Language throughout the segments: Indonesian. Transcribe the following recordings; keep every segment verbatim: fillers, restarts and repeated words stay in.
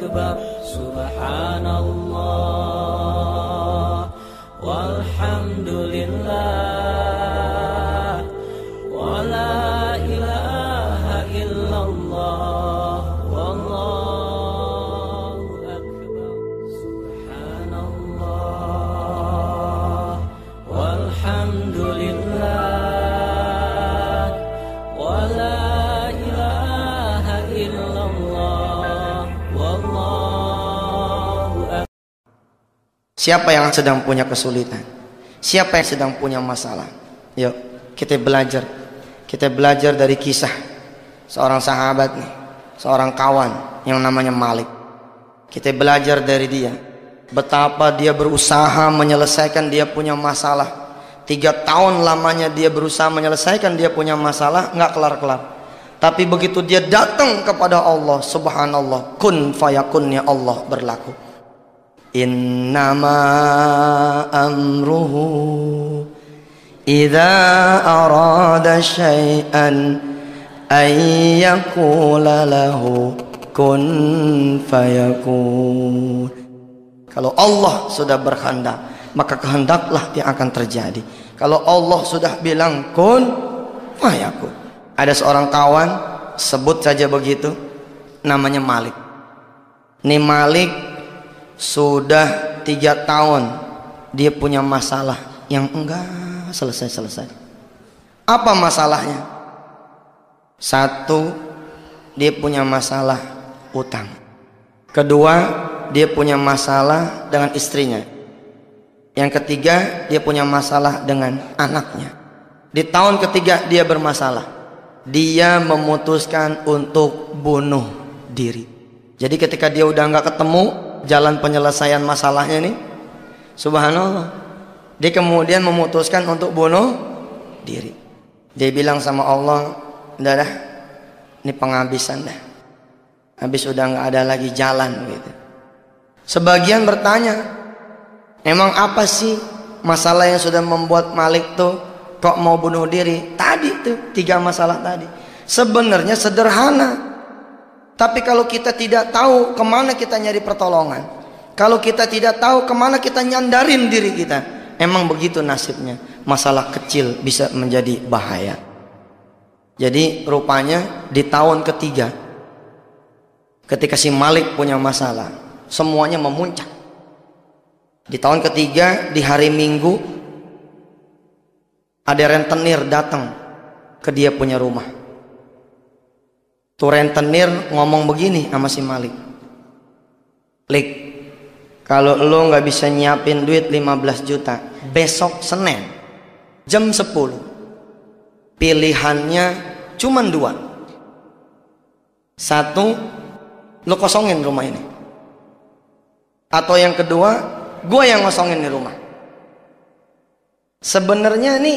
akbar, subhanallah, walhamdulillah, wa la ilaha illallah, wallahu akbar, subhanallah, walhamdulillah, wa la ilaha illallah, wallahu akbar. Siapa yang sedang punya kesulitan? Siapa yang sedang punya masalah? Yuk kita belajar. Kita belajar dari kisah seorang sahabat nih, seorang kawan yang namanya Malik. Kita belajar dari dia betapa dia berusaha menyelesaikan dia punya masalah. Tiga tahun lamanya dia berusaha menyelesaikan dia punya masalah, nggak kelar-kelar. Tapi begitu dia datang kepada Allah, subhanallah, kun fayakunnya Allah berlaku. Innama amruhu idza arada syai'an ay yaqula lahu kun fayakun. Kalau Allah sudah berkehendak, maka kehendaklah yang akan terjadi. Kalau Allah sudah bilang kun fayakun. Ada seorang kawan, sebut saja begitu, namanya Malik. Ini Malik sudah tiga tahun dia punya masalah yang enggak selesai-selesai. Apa masalahnya? Satu, dia punya masalah utang. Kedua, dia punya masalah dengan istrinya. Yang ketiga, dia punya masalah dengan anaknya. Di tahun ketiga dia bermasalah. Dia memutuskan untuk bunuh diri. Jadi ketika dia udah nggak ketemu jalan penyelesaian masalahnya nih, subhanallah, dia kemudian memutuskan untuk bunuh diri. Dia bilang sama Allah, udah dah, ini penghabisan dah, habis udah nggak ada lagi jalan gitu. Sebagian bertanya, emang apa sih masalah yang sudah membuat Malik tuh kok mau bunuh diri? Tadi tuh tiga masalah tadi sebenarnya sederhana. Tapi kalau kita tidak tahu kemana kita nyari pertolongan, kalau kita tidak tahu kemana kita nyandarin diri kita, emang begitu nasibnya. Masalah kecil bisa menjadi bahaya. Jadi rupanya di tahun ketiga, ketika si Malik punya masalah, semuanya memuncak. Di tahun ketiga, di hari Minggu, ada rentenir datang ke dia punya rumah. Tuh rentenir ngomong begini sama si Malik, Lik, kalau lo nggak bisa nyiapin duit lima belas juta besok Senin jam sepuluh, pilihannya cuma dua. Satu, lo kosongin rumah ini, atau yang kedua, gue yang ngosongin di rumah. Sebenarnya nih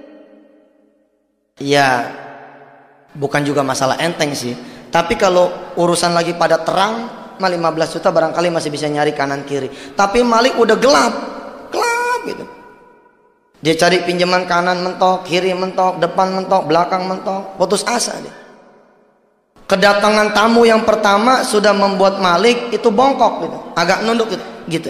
ya bukan juga masalah enteng sih, tapi kalau urusan lagi pada terang mah lima belas juta barangkali masih bisa nyari kanan kiri. Tapi Malik udah gelap, gelap gitu. Dia cari pinjaman kanan mentok, kiri mentok, depan mentok, belakang mentok, putus asa dia. Kedatangan tamu yang pertama sudah membuat Malik itu bongkok gitu, agak nunduk gitu, gitu.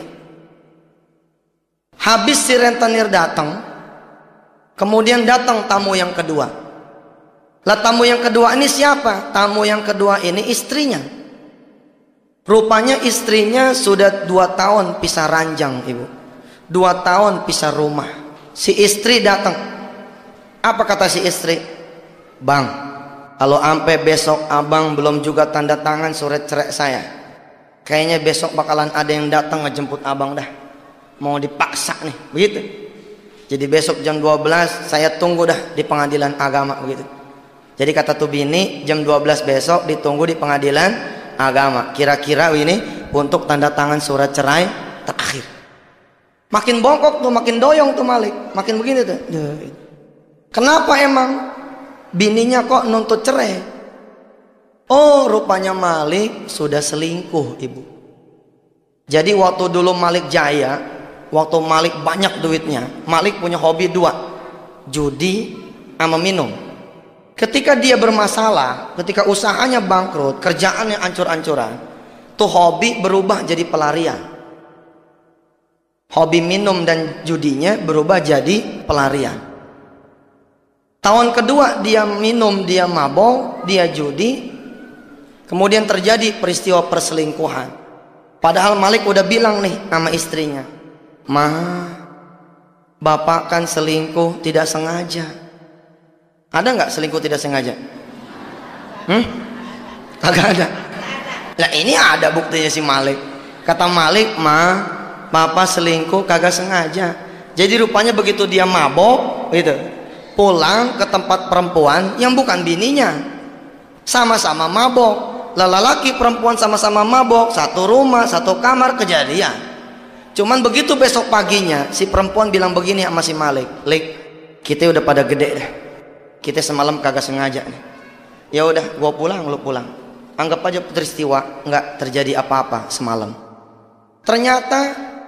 Habis si rentenir datang, kemudian datang tamu yang kedua. Lah tamu yang kedua ini siapa? Tamu yang kedua ini istrinya. Rupanya istrinya sudah dua tahun pisah ranjang, ibu. Dua tahun pisah rumah. Si istri datang. Apa kata si istri? Bang, kalau sampai besok abang belum juga tanda tangan surat cerai saya, kayaknya besok bakalan ada yang datang ngejemput abang dah. Mau dipaksa nih, begitu. Jadi besok jam dua belas saya tunggu dah di pengadilan agama, begitu. Jadi kata tuh bini, jam dua belas besok ditunggu di pengadilan agama. Kira-kira ini untuk tanda tangan surat cerai terakhir. Makin bongkok tuh, makin doyong tuh Malik, makin begini tuh. Kenapa emang bininya kok nuntut cerai? Oh, rupanya Malik sudah selingkuh, ibu. Jadi waktu dulu Malik jaya, waktu Malik banyak duitnya, Malik punya hobi dua, judi sama minum. Ketika dia bermasalah, ketika usahanya bangkrut, kerjaannya ancur-ancuran, Tuh hobi berubah jadi pelarian. Hobi minum dan judinya berubah jadi pelarian. Tahun kedua dia minum, dia mabok, dia judi. Kemudian terjadi peristiwa perselingkuhan. Padahal Malik udah bilang nih sama istrinya, "Ma, bapak kan selingkuh tidak sengaja." Ada nggak selingkuh tidak sengaja? Hmm? Kagak ada. Nah ini ada buktinya si Malik. Kata Malik, "Ma, papa selingkuh kagak sengaja." Jadi rupanya begitu dia mabok gitu, pulang ke tempat perempuan yang bukan bininya, sama-sama mabok. Lelaki perempuan sama-sama mabok, satu rumah, satu kamar, kejadian. Cuman begitu besok paginya si perempuan bilang begini sama si Malik, "Lik, kita udah pada gede deh. Kita semalam kagak sengaja nih. Ya udah, gua pulang, lu pulang. Anggap aja peristiwa nggak terjadi apa-apa semalam." Ternyata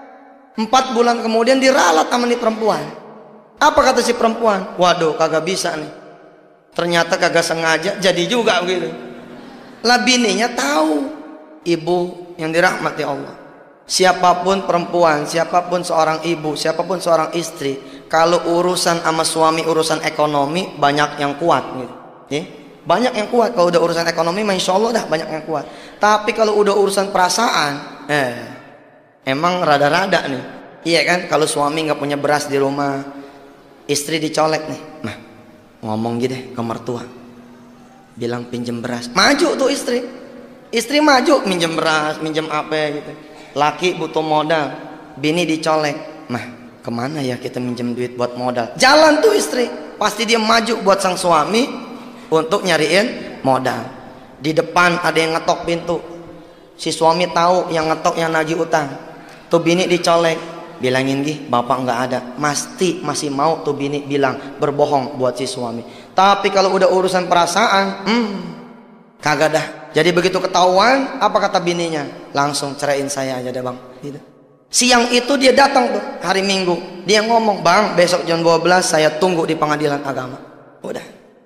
empat bulan kemudian diralat sama nih perempuan. Apa kata si perempuan? "Waduh, kagak bisa nih. Ternyata kagak sengaja, jadi juga begitu." Lah bininya tahu. Ibu yang dirahmati Allah, siapapun perempuan, siapapun seorang ibu, siapapun seorang istri, kalau urusan sama suami, urusan ekonomi, banyak yang kuat gitu. Ya? Banyak yang kuat. Kalau udah urusan ekonomi, masya Allah dah banyak yang kuat. Tapi kalau udah urusan perasaan, eh, emang rada-rada nih. Iya kan? Kalau suami nggak punya beras di rumah, istri dicolek nih, "Nah, ngomong gitu deh ke mertua, bilang pinjem beras." Maju tuh istri. Istri maju, minjem beras, minjem apa gitu. Laki butuh modal, bini dicolek. "Nah, kemana ya kita minjem duit buat modal?" Jalan tuh istri. Pasti dia maju buat sang suami untuk nyariin modal. Di depan ada yang ngetok pintu. Si suami tahu yang ngetok yang nagih utang. Tuh bini dicolek. Bilangin gih, bapak nggak ada. Pasti masih mau tuh bini bilang berbohong buat si suami. Tapi kalau udah urusan perasaan, hmm, kagak dah. Jadi begitu ketahuan, apa kata bininya? "Langsung ceraiin saya aja deh bang." Gitu. Siang itu dia datang tuh hari Minggu. Dia ngomong, "Bang, besok jam dua belas saya tunggu di pengadilan agama." Udah.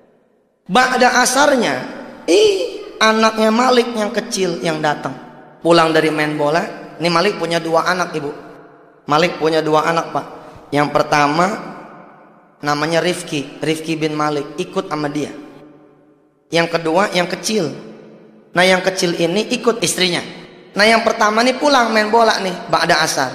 Ba'da asarnya, ih, anaknya Malik yang kecil yang datang. Pulang dari main bola. Ini Malik punya dua anak, ibu. Malik punya dua anak, pak. Yang pertama namanya Rifki, Rifki bin Malik, ikut sama dia. Yang kedua yang kecil. Nah yang kecil ini ikut istrinya. Nah yang pertama nih pulang main bola nih ba'da asar.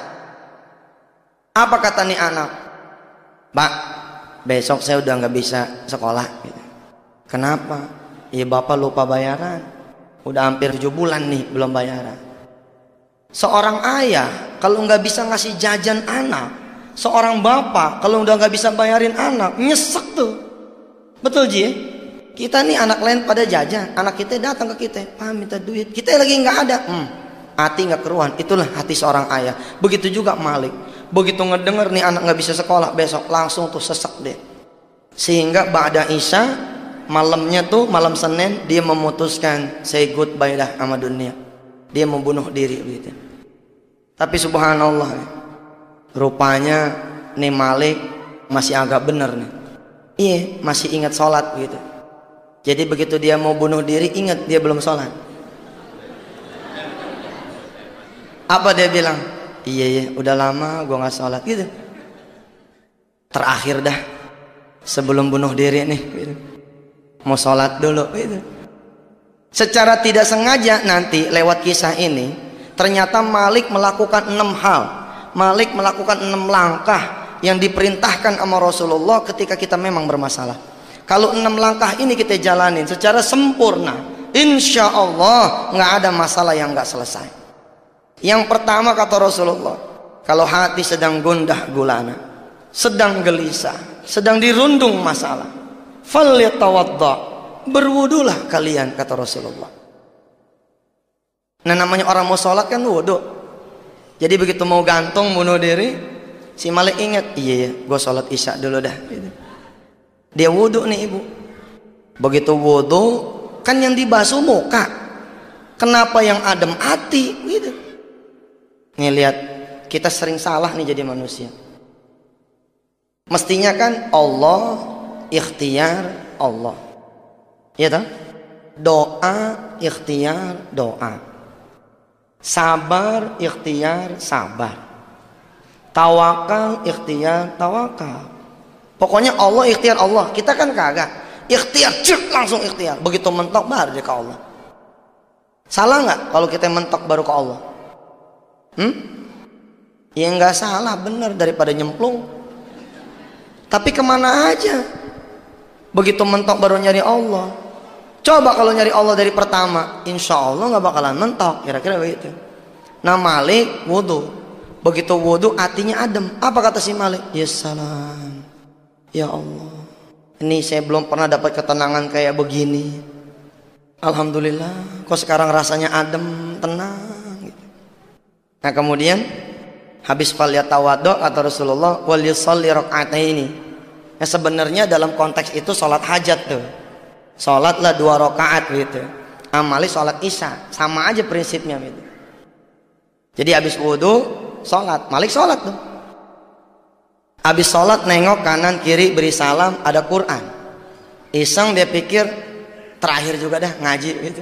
Apa kata nih anak? "Pak, besok saya udah nggak bisa sekolah." Gitu. "Kenapa?" "Ya bapak lupa bayaran. Udah hampir tujuh bulan nih belum bayaran." Seorang ayah kalau nggak bisa ngasih jajan anak, seorang bapak kalau udah nggak bisa bayarin anak, nyesek tuh. Betul Ji? Kita nih anak lain pada jajan, anak kita datang ke kita, "Pak minta duit," kita lagi nggak ada. Hmm, hati nggak keruan. Itulah hati seorang ayah. Begitu juga Malik. Begitu ngedenger nih anak nggak bisa sekolah besok, langsung tuh sesek deh. Sehingga ba'da isya, malamnya tuh malam Senin, dia memutuskan say goodbye dah sama dunia. Dia membunuh diri gitu. Tapi subhanallah, rupanya nih Malik masih agak bener nih. Iya, masih ingat sholat gitu. Jadi begitu dia mau bunuh diri, ingat dia belum sholat. Apa dia bilang? "Iya ya, udah lama gue nggak sholat." Gitu. Terakhir dah, sebelum bunuh diri nih, gitu. Mau sholat dulu. Gitu. Secara tidak sengaja nanti lewat kisah ini, ternyata Malik melakukan enam hal. Malik melakukan enam langkah yang diperintahkan sama Rasulullah ketika kita memang bermasalah. Kalau enam langkah ini kita jalanin secara sempurna, insya Allah nggak ada masalah yang nggak selesai. Yang pertama kata Rasulullah, kalau hati sedang gundah gulana, sedang gelisah, sedang dirundung masalah, falyatawadda, berwudulah kalian kata Rasulullah. Nah namanya orang mau sholat kan wudu. Jadi begitu mau gantung bunuh diri, si Malik ingat, iya ya, gue sholat isya dulu dah. Gitu. Dia wudu nih ibu. Begitu wudu, kan yang dibasuh muka. Kenapa yang adem hati? Gitu. Nih lihat, kita sering salah nih jadi manusia. Mestinya kan Allah, ikhtiar Allah. Iya toh? Doa, ikhtiar, doa. Sabar, ikhtiar, sabar. Tawakal, ikhtiar, tawakal. Pokoknya Allah, ikhtiar Allah. Kita kan kagak. Ikhtiar, cek langsung ikhtiar. Begitu mentok baru dia ke Allah. Salah nggak kalau kita mentok baru ke Allah? Hmm? Ya nggak salah, benar, daripada nyemplung. Tapi kemana aja? Begitu mentok baru nyari Allah. Coba kalau nyari Allah dari pertama, insya Allah nggak bakalan mentok. Kira-kira begitu. Nah Malik wudhu. Begitu wudhu hatinya adem. Apa kata si Malik? Ya salam. Ya Allah, ini saya belum pernah dapat ketenangan kayak begini. Alhamdulillah, kok sekarang rasanya adem, tenang gitu. Nah kemudian habis falyatawaddo kata Rasulullah wal yusalli raka'ataini. Ya sebenarnya dalam konteks itu sholat hajat tuh. Sholatlah dua rakaat gitu. Amali sholat isya, sama aja prinsipnya gitu. Jadi habis wudhu sholat, Malik sholat tuh. Habis sholat nengok kanan kiri beri salam, ada Quran. Iseng dia pikir terakhir juga dah ngaji gitu.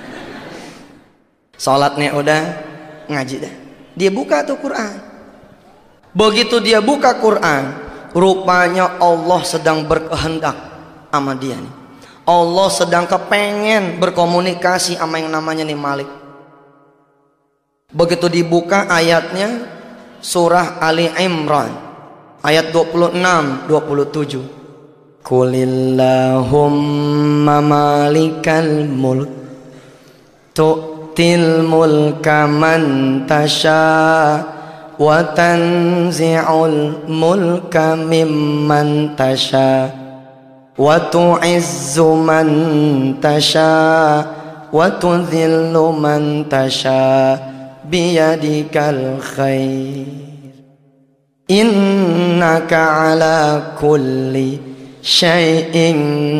Sholatnya udah, ngaji dah. Dia buka tuh Quran. Begitu dia buka Quran, rupanya Allah sedang berkehendak sama dia nih. Allah sedang kepengen berkomunikasi sama yang namanya nih Malik. Begitu dibuka ayatnya surah Ali Imran ayat dua puluh enam dua puluh tujuh. Qulillahumma malikal mulk tu'til mulka man tasha wa tanzi'ul mulka mimman tasha wa tu'izzu man tasha wa tudhillu man tasha biyadikal khair innaka ala kulli syai'in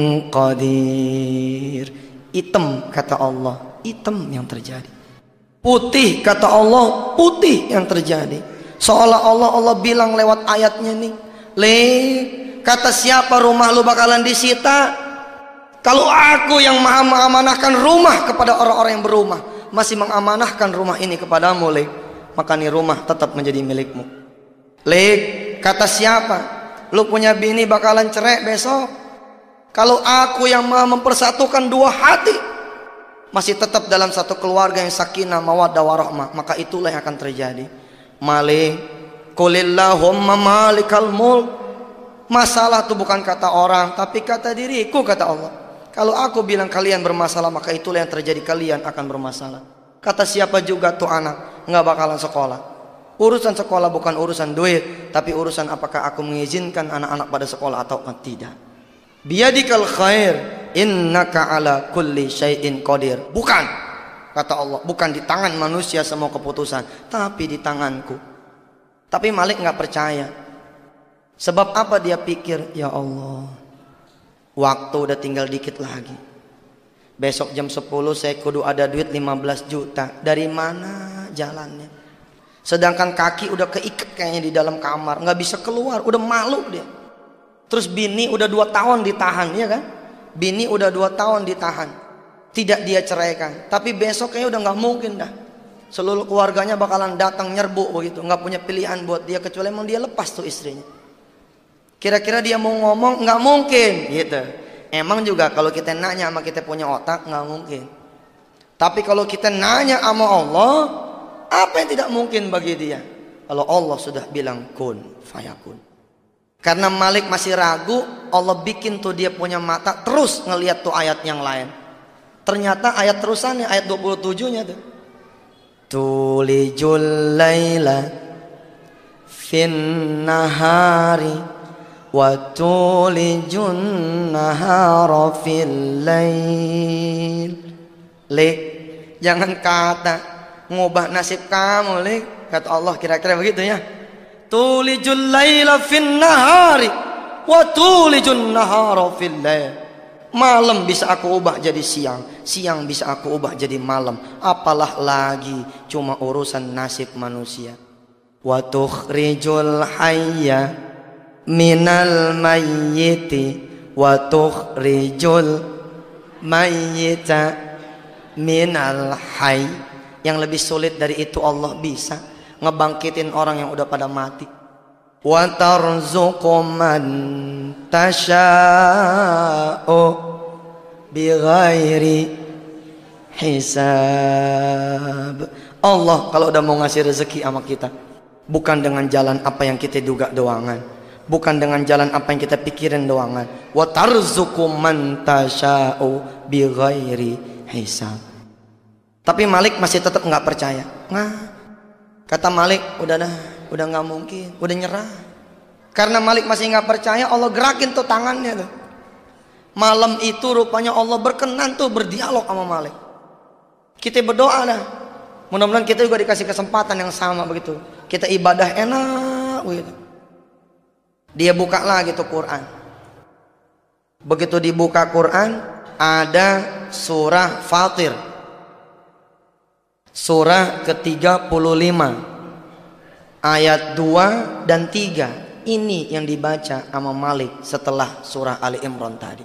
qadir. Hitam kata Allah, hitam yang terjadi. Putih kata Allah, putih yang terjadi. Seolah-olah Allah bilang lewat ayatnya nih, le kata siapa rumah lu bakalan disita? Kalau aku yang maha mengamanahkan rumah kepada orang-orang yang berumah, masih mengamanahkan rumah ini kepadamu, le, maka nih rumah tetap menjadi milikmu. Le kata siapa? Lu punya bini bakalan cerai besok. Kalau aku yang maha mempersatukan dua hati, masih tetap dalam satu keluarga yang sakinah mawaddah warahmah, maka itulah yang akan terjadi. Malik, qulillahumma malikal mulk. Masalah itu bukan kata orang, tapi kata diriku kata Allah. Kalau aku bilang kalian bermasalah, maka itulah yang terjadi, kalian akan bermasalah. Kata siapa juga tuh anak nggak bakalan sekolah. Urusan sekolah bukan urusan duit, tapi urusan apakah aku mengizinkan anak-anak pada sekolah atau tidak. Biyadikal khair innaka ala kulli syai'in qadir. Bukan, kata Allah, bukan di tangan manusia semua keputusan, tapi di tanganku. Tapi Malik nggak percaya. Sebab apa? Dia pikir, ya Allah, waktu udah tinggal dikit lagi. Besok jam sepuluh saya kudu ada duit lima belas juta. Dari mana jalannya? Sedangkan kaki udah keikat kayaknya di dalam kamar, nggak bisa keluar, udah malu dia. Terus bini udah dua tahun ditahan, ya kan? Bini udah dua tahun ditahan, tidak dia ceraikan. Tapi besok kayaknya udah nggak mungkin dah. Seluruh keluarganya bakalan datang nyerbu begitu, nggak punya pilihan buat dia kecuali emang dia lepas tuh istrinya. Kira-kira dia mau ngomong nggak mungkin, gitu. Emang juga kalau kita nanya sama kita punya otak nggak mungkin. Tapi kalau kita nanya sama Allah, apa yang tidak mungkin bagi dia? Kalau Allah sudah bilang kun fayakun. Karena Malik masih ragu, Allah bikin tuh dia punya mata terus ngelihat tuh ayat yang lain. Ternyata ayat terusannya, ayat dua puluh tujuh-nya tuh. Tulijul laila fin nahari wa tulijun nahara fil lail. Lik, jangan kata ngubah nasib kamu, Lik. Kata Allah kira-kira begitu ya. Tulijul laila fin nahari wa tulijun nahara fil lail. Malam bisa aku ubah jadi siang, siang bisa aku ubah jadi malam. Apalah lagi cuma urusan nasib manusia. Wa tukhrijul hayya minal mayyiti wa tukhrijul mayyita minal hayy. Yang lebih sulit dari itu Allah bisa ngebangkitin orang yang udah pada mati. Wa tarzuqu man tasha'u bighairi hisab. Allah kalau udah mau ngasih rezeki sama kita, bukan dengan jalan apa yang kita duga doangan, bukan dengan jalan apa yang kita pikirin doangan. Wa tarzuqu man tasha'u bighairi hisab. Tapi Malik masih tetap nggak percaya. Nah, kata Malik, udah dah, udah nggak mungkin, udah nyerah. Karena Malik masih nggak percaya, Allah gerakin tuh tangannya tuh. Malam itu rupanya Allah berkenan tuh berdialog sama Malik. Kita berdoa dah. Mudah-mudahan kita juga dikasih kesempatan yang sama begitu. Kita ibadah enak begitu. Dia buka lagi tuh Quran. Begitu dibuka Quran, ada surah Fatir. Surah ke tiga puluh lima. Ayat dua dan tiga. Ini yang dibaca sama Malik setelah surah Ali Imran tadi.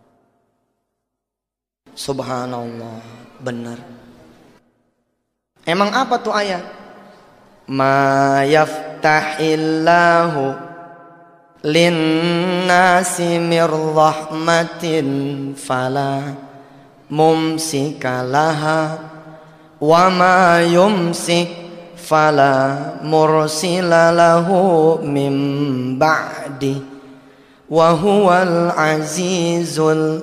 Subhanallah, benar. Emang apa tuh ayat? Ma yaftahillahu linnasi mir rahmatin fala mumsikalaha wa ma yumsik fala mursila lahu min ba'di wa huwal azizul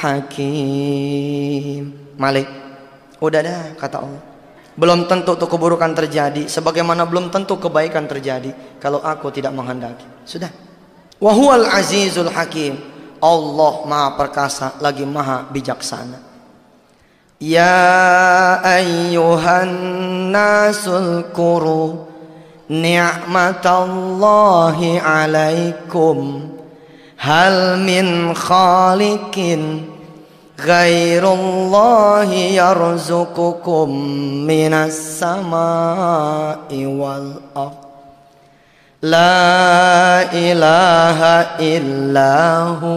hakim. Malik, udah dah kata Allah. Belum tentu tuh keburukan terjadi, sebagaimana belum tentu kebaikan terjadi kalau aku tidak menghendaki. Sudah. Wa huwal azizul hakim. Allah Maha Perkasa lagi Maha Bijaksana. Ya ayyuhan nasul kuru ni'matallahi alaikum hal min khaliqin ghairullahi yarzuqukum minas samai wal ardh la ilaha illahu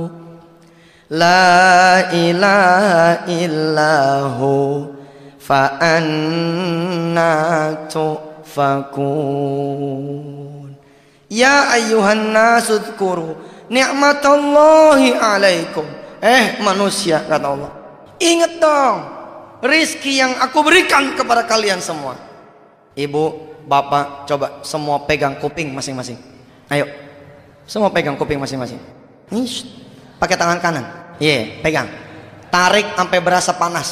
la ilaha illahu fa anna tufakun. Ya ayyuhan nasu dzkuru ni'matallahi alaikum. Eh manusia, kata Allah, ingat dong rizki yang aku berikan kepada kalian semua. Ibu, bapak, coba semua pegang kuping masing-masing. Ayo, semua pegang kuping masing-masing. Nih, pakai tangan kanan. Iya, yeah, pegang. Tarik sampai berasa panas.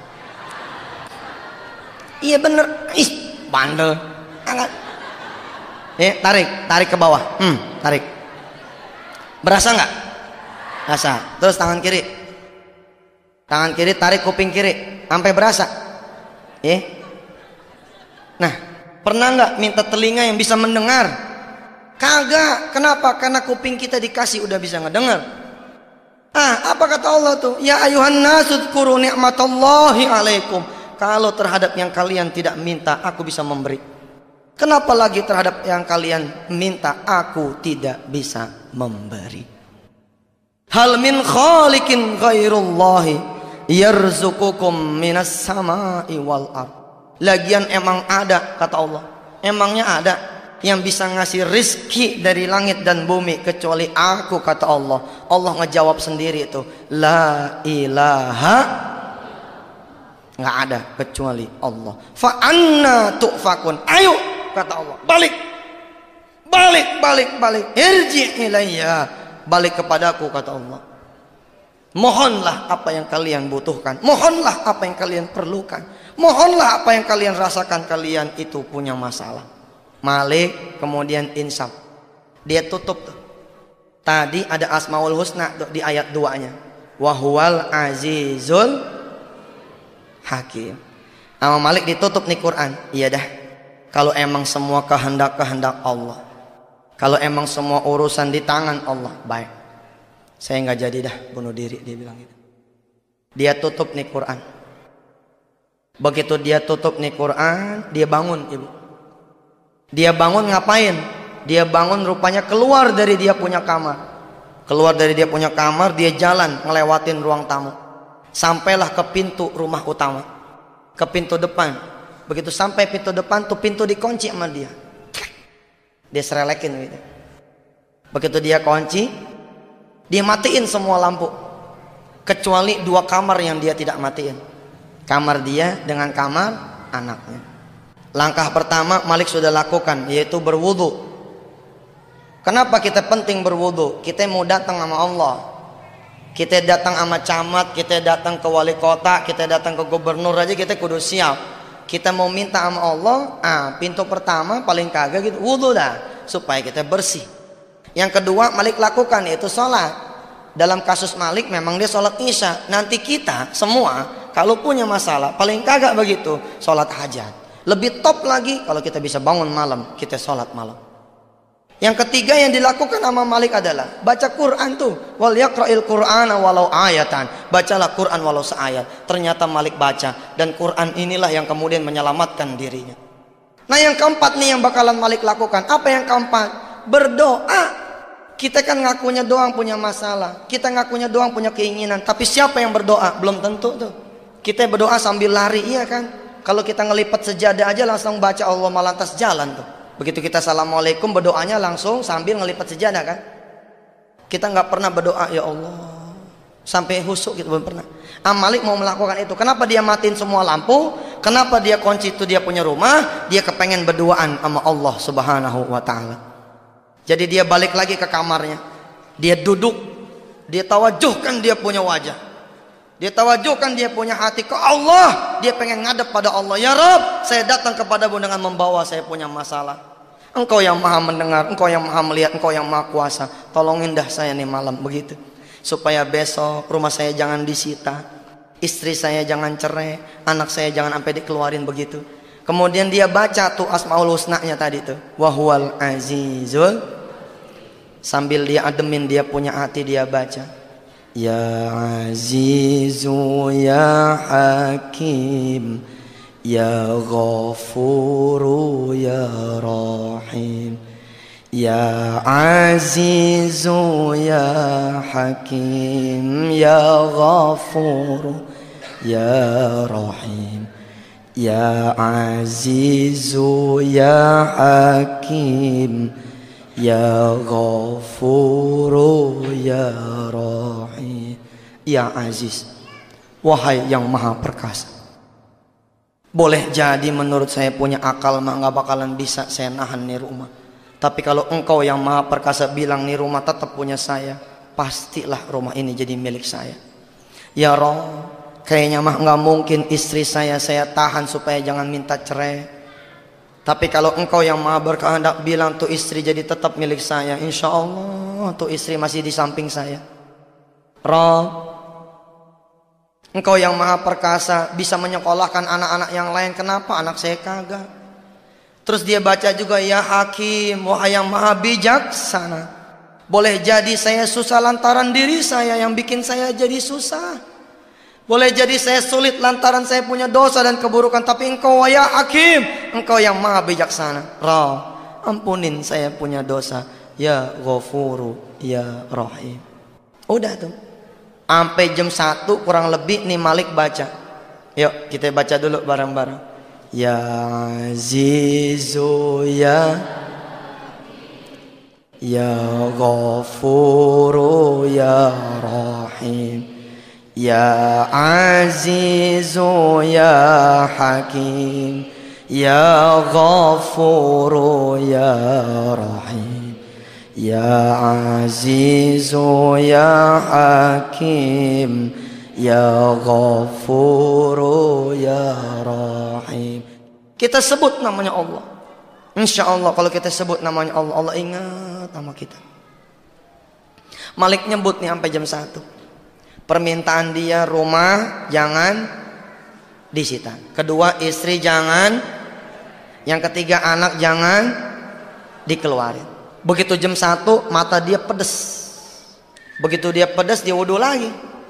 Iya bener. Ih, bandel. Angkat. Ya, yeah, tarik, tarik ke bawah. Hmm, tarik. Berasa nggak? Berasa. Terus tangan kiri. Tangan kiri tarik kuping kiri sampai berasa. Ya. Yeah. Nah, pernah nggak minta telinga yang bisa mendengar? Kagak. Kenapa? Karena kuping kita dikasih udah bisa ngedengar. Ah, apa kata Allah tuh? Ya ayuhan nasu dzkuru ni'matallahi alaikum. Kalau terhadap yang kalian tidak minta, aku bisa memberi. Kenapa lagi terhadap yang kalian minta, aku tidak bisa memberi? Hal min khaliqin ghairullahi yarzuqukum minas samai wal ardh. Lagian emang ada, kata Allah, emangnya ada yang bisa ngasih rizki dari langit dan bumi kecuali aku, kata Allah. Allah ngejawab sendiri itu, la ilaha, nggak ada kecuali Allah. Fa anna tu'fakun. Ayo, kata Allah, balik balik balik balik irji ilayya, balik kepadaku, kata Allah. Mohonlah apa yang kalian butuhkan, mohonlah apa yang kalian perlukan, mohonlah apa yang kalian rasakan kalian itu punya masalah. Malik kemudian insaf, dia tutup tuh. Tadi ada Asmaul Husna tuh di ayat dua-nya. Wahuwal azizul hakim. Sama Malik ditutup nih Quran. Iya dah, kalau emang semua kehendak-kehendak Allah, kalau emang semua urusan di tangan Allah, baik, saya nggak jadi dah bunuh diri, dia bilang gitu. Dia tutup nih Quran. Begitu dia tutup nih Quran, dia bangun, ibu. Dia bangun ngapain? Dia bangun rupanya keluar dari dia punya kamar. Keluar dari dia punya kamar, dia jalan ngelewatin ruang tamu. Sampailah ke pintu rumah utama. ke pintu depan. Begitu sampai pintu depan tuh pintu dikunci sama dia. Dia serelekin gitu. Begitu dia kunci, dia matiin semua lampu. Kecuali dua kamar yang dia tidak matiin. Kamar dia dengan kamar anaknya. Langkah pertama Malik sudah lakukan, yaitu berwudu. Kenapa kita penting berwudu? Kita mau datang sama Allah. Kita datang sama camat, kita datang ke wali kota, kita datang ke gubernur aja kita kudu siap. Kita mau minta sama Allah, ah pintu pertama paling kagak gitu, wudu dah, supaya kita bersih. Yang kedua Malik lakukan yaitu sholat. Dalam kasus Malik memang dia sholat isya. Nanti kita semua kalau punya masalah paling kagak begitu sholat hajat. Lebih top lagi kalau kita bisa bangun malam, kita sholat malam. Yang ketiga yang dilakukan sama Malik adalah baca Quran tuh. Wal yaqra'il Qur'ana walau ayatan. Bacalah Quran walau seayat. Ternyata Malik baca, dan Quran inilah yang kemudian menyelamatkan dirinya. Nah yang keempat nih yang bakalan Malik lakukan. Apa yang keempat? Berdoa. Kita kan ngakunya doang punya masalah, kita ngakunya doang punya keinginan, tapi siapa yang berdoa? Belum tentu tuh. Kita berdoa sambil lari, iya kan? Kalau kita ngelipat sejadah aja langsung baca Allah malantas jalan tuh. Begitu kita assalamualaikum berdoanya langsung sambil ngelipat sejadah kan? Kita nggak pernah berdoa ya Allah sampai husuk gitu, belum pernah. Ah, Malik mau melakukan itu. Kenapa dia matiin semua lampu? Kenapa dia kunci itu dia punya rumah? Dia kepengen berduaan sama Allah Subhanahu wa Ta'ala. Jadi dia balik lagi ke kamarnya. Dia duduk. Dia tawajuhkan dia punya wajah. Dia tawajuhkan dia punya hati ke Allah. Dia pengen ngadep pada Allah. Ya Rabb, saya datang kepadamu dengan membawa saya punya masalah. Engkau yang maha mendengar, engkau yang maha melihat, engkau yang maha kuasa. Tolongin dah saya nih malam begitu. Supaya besok rumah saya jangan disita, istri saya jangan cerai, anak saya jangan sampai dikeluarin begitu. Kemudian dia baca tuh Asmaul Husna-nya tadi tuh. Wahwal Azizul. Sambil dia ademin dia punya hati dia baca. Ya Azizu ya Hakim ya Ghafuru ya Rahim. Ya Azizu ya Hakim ya Ghafuru ya Rahim. Ya Azizu ya Hakim ya Ghafuru ya Rahim. Ya Aziz, wahai yang maha perkasa. Boleh jadi menurut saya punya akal mah nggak bakalan bisa saya nahan nih rumah. Tapi kalau engkau yang maha perkasa bilang nih rumah tetap punya saya, pastilah rumah ini jadi milik saya. Ya Rabb, kayaknya mah nggak mungkin istri saya saya tahan supaya jangan minta cerai. Tapi kalau engkau yang maha berkehendak bilang tuh istri jadi tetap milik saya, insya Allah tuh istri masih di samping saya. Rabb, engkau yang maha perkasa bisa menyekolahkan anak-anak yang lain, kenapa anak saya kagak? Terus dia baca juga ya Hakim, wahai yang maha bijaksana. Boleh jadi saya susah lantaran diri saya yang bikin saya jadi susah. Boleh jadi saya sulit lantaran saya punya dosa dan keburukan, tapi engkau ya Hakim, engkau yang maha bijaksana. Rabb, ampunin saya punya dosa. Ya Ghafuru ya Rahim. Udah tuh. Sampai jam satu kurang lebih nih Malik baca. Yuk kita baca dulu bareng-bareng. Ya Azizu ya Ya Ghafuru ya Rahim. Ya Azizu ya Hakim ya Ghafuru ya Rahim. Ya Azizu ya Hakim ya Ghafuru ya Rahim. Kita sebut namanya Allah. Insya Allah kalau kita sebut namanya Allah, Allah ingat nama kita. Malik nyebut nih sampai jam satu. Permintaan dia rumah jangan disita. Kedua istri jangan. Yang ketiga anak jangan dikeluarin. Begitu jam satu mata dia pedes. Begitu dia pedes dia wudhu lagi.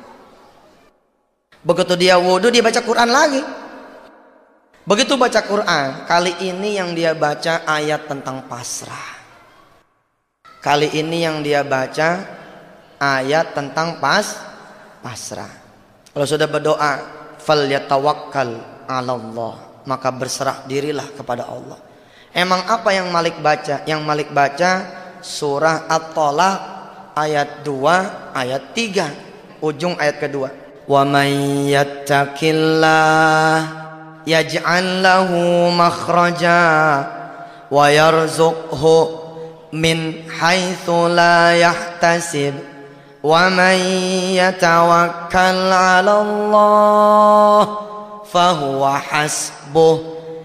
Begitu dia wudhu dia baca Quran lagi. Begitu baca Quran, kali ini yang dia baca ayat tentang pasrah. Kali ini yang dia baca ayat tentang pas pasrah. Kalau sudah berdoa, fal yatawakkal 'alallah, maka berserah dirilah kepada Allah. Emang apa yang Malik baca? Yang Malik baca surah At-Thalaq ayat dua, ayat tiga, ujung ayat kedua. Wa may yattaqillah yaj'al lahu makhraja wa yarzuqhu min haitsu la yahtasib wa man yatawakkal 'ala Allah fahuwa hasbuh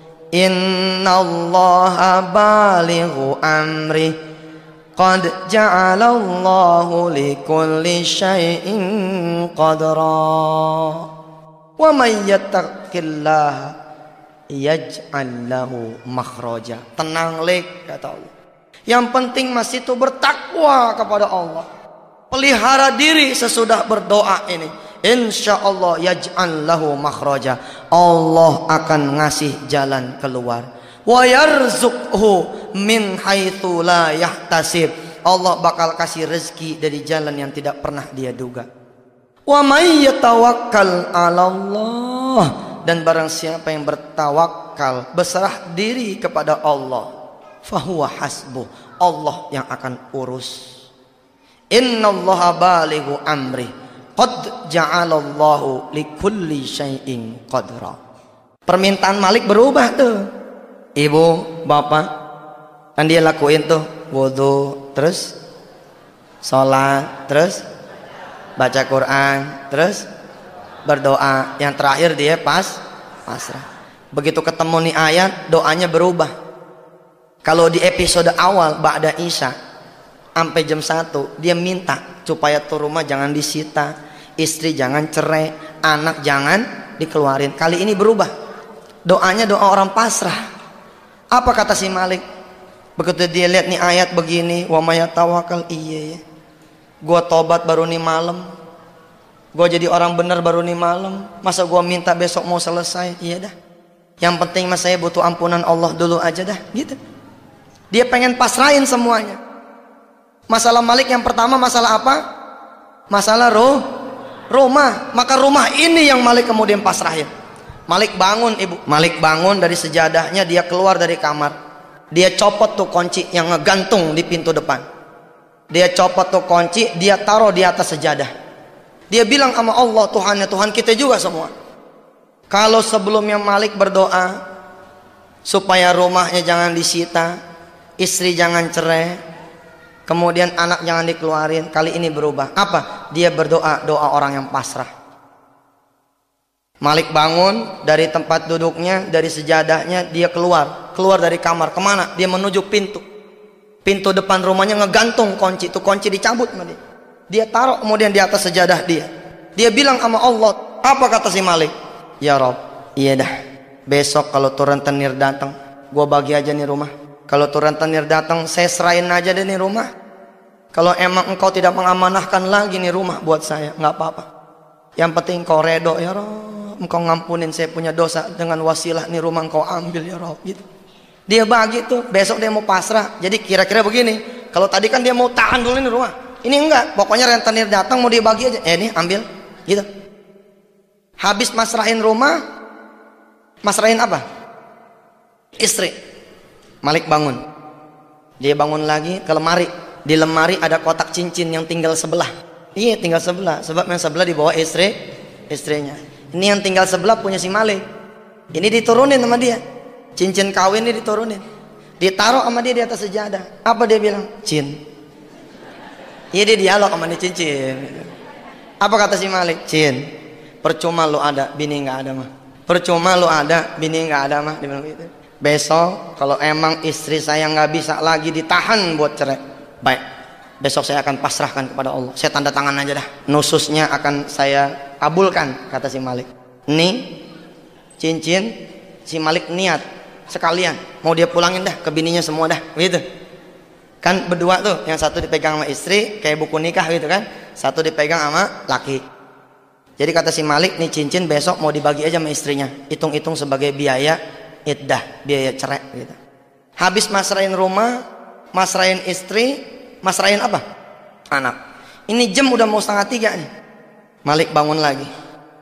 innallaha balighu amri qad ja'alallahu likulli syai'in qadra wa may yattaqillaha yaj'al lahu makhraja. Tenang lek, kata Allah. Yang penting masih itu bertakwa kepada Allah. Pelihara diri sesudah berdoa ini. Insya Allah yaj'al lahu makhraja. Allah akan ngasih jalan keluar. Wa yarzuqhu min haitsu la yahtasib. Allah bakal kasih rezeki dari jalan yang tidak pernah dia duga. Wa may yatawakkal 'ala Allah, dan barang siapa yang bertawakal, berserah diri kepada Allah, fahuwa hasbuh, Allah yang akan urus. Innallaha balighu amri qad ja'alallahu likulli syai'in qadra. Permintaan Malik berubah tuh. Ibu, bapak, kan dia lakuin tuh wudu, terus sholat, terus baca Quran, terus berdoa. Yang terakhir dia pas pasrah. Begitu ketemu nih ayat, doanya berubah. Kalau di episode awal ba'da Isya sampai jam satu, dia minta supaya tuh rumah jangan disita, istri jangan cerai, anak jangan dikeluarin. Kali ini berubah, doanya doa orang pasrah. Apa kata si Malik? Begitu dia lihat nih ayat begini, wa may yatawakkal, iya ya, gua tobat baru nih malam, gua jadi orang benar baru nih malam, masa gua minta besok mau selesai? Iya dah, yang penting mas saya butuh ampunan Allah dulu aja dah, gitu. Dia pengen pasrahin semuanya. Masalah Malik yang pertama masalah apa? Masalah roh, rumah. Maka rumah ini yang Malik kemudian pasrahin. Malik bangun, ibu. Malik bangun dari sejadahnya, dia keluar dari kamar. Dia copot tuh kunci yang ngegantung di pintu depan. Dia copot tuh kunci, dia taruh di atas sejadah. Dia bilang sama Allah, Tuhannya Tuhan kita juga semua. Kalau sebelumnya Malik berdoa supaya rumahnya jangan disita, istri jangan cerai, kemudian anak jangan dikeluarin, kali ini berubah. Apa? Dia berdoa, doa orang yang pasrah. Malik bangun dari tempat duduknya, dari sejadahnya, dia keluar. Keluar dari kamar, kemana? Dia menuju pintu. Pintu depan rumahnya ngegantung kunci, itu kunci dicabut sama dia. Dia taruh kemudian di atas sejadah dia. Dia bilang sama Allah, apa kata si Malik? Ya Rob, iya dah, besok kalau turun tenir datang, gua bagi aja nih rumah. Kalau turun tenir datang, saya serahin aja deh nih rumah. Kalau emang engkau tidak mengamanahkan lagi nih rumah buat saya, nggak apa-apa. Yang penting engkau redo ya Rob, engkau ngampunin saya punya dosa, dengan wasilah nih rumah engkau ambil ya Rob, gitu. Dia bagi tuh, besok dia mau pasrah. Jadi kira-kira begini, kalau tadi kan dia mau tahan dulu nih rumah, ini enggak, pokoknya rentenir datang mau dia bagi aja, eh nih ambil, gitu. Habis masrahin rumah, masrahin apa? Istri. Malik bangun, dia bangun lagi ke lemari. Di lemari ada kotak cincin yang tinggal sebelah. Iya, tinggal sebelah, sebab yang sebelah dibawa istri, istrinya. Ini yang tinggal sebelah punya si Malik. Ini diturunin sama dia, cincin kawin ini diturunin, ditaruh sama dia di atas sejadah. Apa dia bilang? Cin. Iya, dia dialog sama dia, cincin. Apa kata si Malik? Cin, percuma lu ada, bini nggak ada mah. Percuma lu ada, bini nggak ada mah. Dia bilang gitu. Besok kalau emang istri saya nggak bisa lagi ditahan buat cerai, baik, besok saya akan pasrahkan kepada Allah. Saya tanda tangan aja dah, nususnya akan saya kabulkan, kata si Malik. Nih cincin, si Malik niat sekalian mau dia pulangin dah ke bininya semua dah, gitu. Kan berdua tuh, yang satu dipegang sama istri kayak buku nikah gitu kan, satu dipegang sama laki. Jadi kata si Malik, nih cincin besok mau dibagi aja sama istrinya, hitung-hitung sebagai biaya iddah, biaya cerai gitu. Habis masrahin rumah, masrahin istri, masrahin apa? Anak. Ini jam udah mau setengah tiga nih. Malik bangun lagi.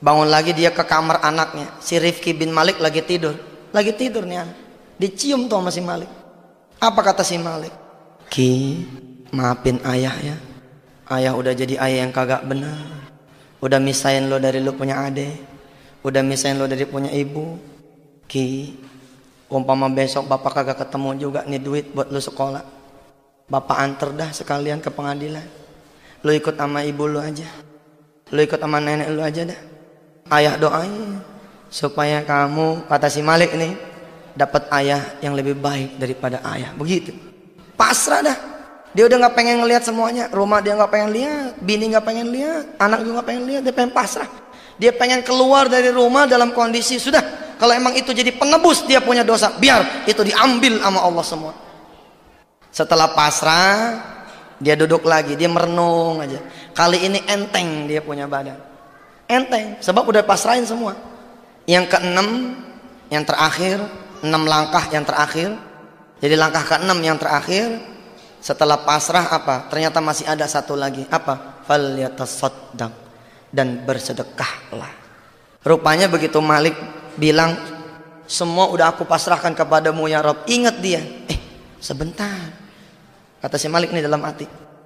Bangun lagi dia ke kamar anaknya. Si Rifki bin Malik lagi tidur. Lagi tidur nih anak. Dicium tuh sama si Malik. Apa kata si Malik? Ki, maafin ayah ya. Ayah udah jadi ayah yang kagak benar. Udah misahin lo dari lo punya adik. Udah misahin lo dari punya ibu. Ki, umpama besok bapak kagak ketemu juga nih duit buat lo sekolah. Bapak anter dah sekalian ke pengadilan. Lo ikut sama ibu lo aja. Lo ikut sama nenek lo aja dah. Ayah doain supaya kamu, kata si Malik nih, dapat ayah yang lebih baik daripada ayah. Begitu. Pasrah dah. Dia udah nggak pengen ngelihat semuanya. Rumah dia nggak pengen lihat, bini nggak pengen lihat, anak juga nggak pengen lihat. Dia pengen pasrah. Dia pengen keluar dari rumah dalam kondisi sudah. Kalau emang itu jadi penebus dia punya dosa, biar itu diambil sama Allah semua. Setelah pasrah, dia duduk lagi, dia merenung aja. Kali ini enteng dia punya badan. Enteng, sebab udah pasrahin semua. Yang keenam, yang terakhir, enam langkah yang terakhir. Jadi langkah keenam yang terakhir, setelah pasrah apa? Ternyata masih ada satu lagi. Apa? Falyatasaddaq, dan bersedekahlah. Rupanya begitu Malik bilang, semua udah aku pasrahkan kepadamu ya Rabb. Ingat dia, eh sebentar. Kata si Malik nih dalam hati,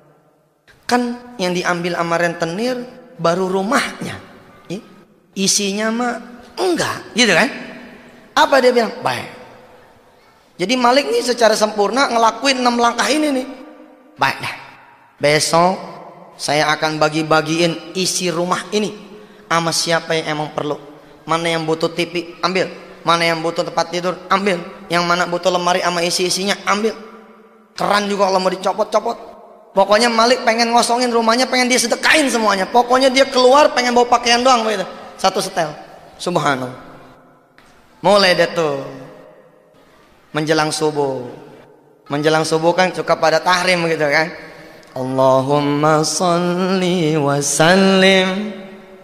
kan yang diambil sama rentenir baru rumahnya, isinya mah enggak, gitu kan? Apa dia bilang? Baik. Jadi Malik nih secara sempurna ngelakuin enam langkah ini nih. Baik dah. Besok saya akan bagi-bagiin isi rumah ini sama siapa yang emang perlu. Mana yang butuh T V, ambil. Mana yang butuh tempat tidur, ambil. Yang mana butuh lemari sama isi-isinya, ambil. Keran juga kalau mau dicopot-copot. Pokoknya Malik pengen ngosongin rumahnya, pengen dia sedekain semuanya. Pokoknya dia keluar pengen bawa pakaian doang begitu. Satu setel. Subhanallah. Mulai deh tuh menjelang subuh. Menjelang subuh kan suka pada tahrim gitu kan. Allahumma salli wa sallim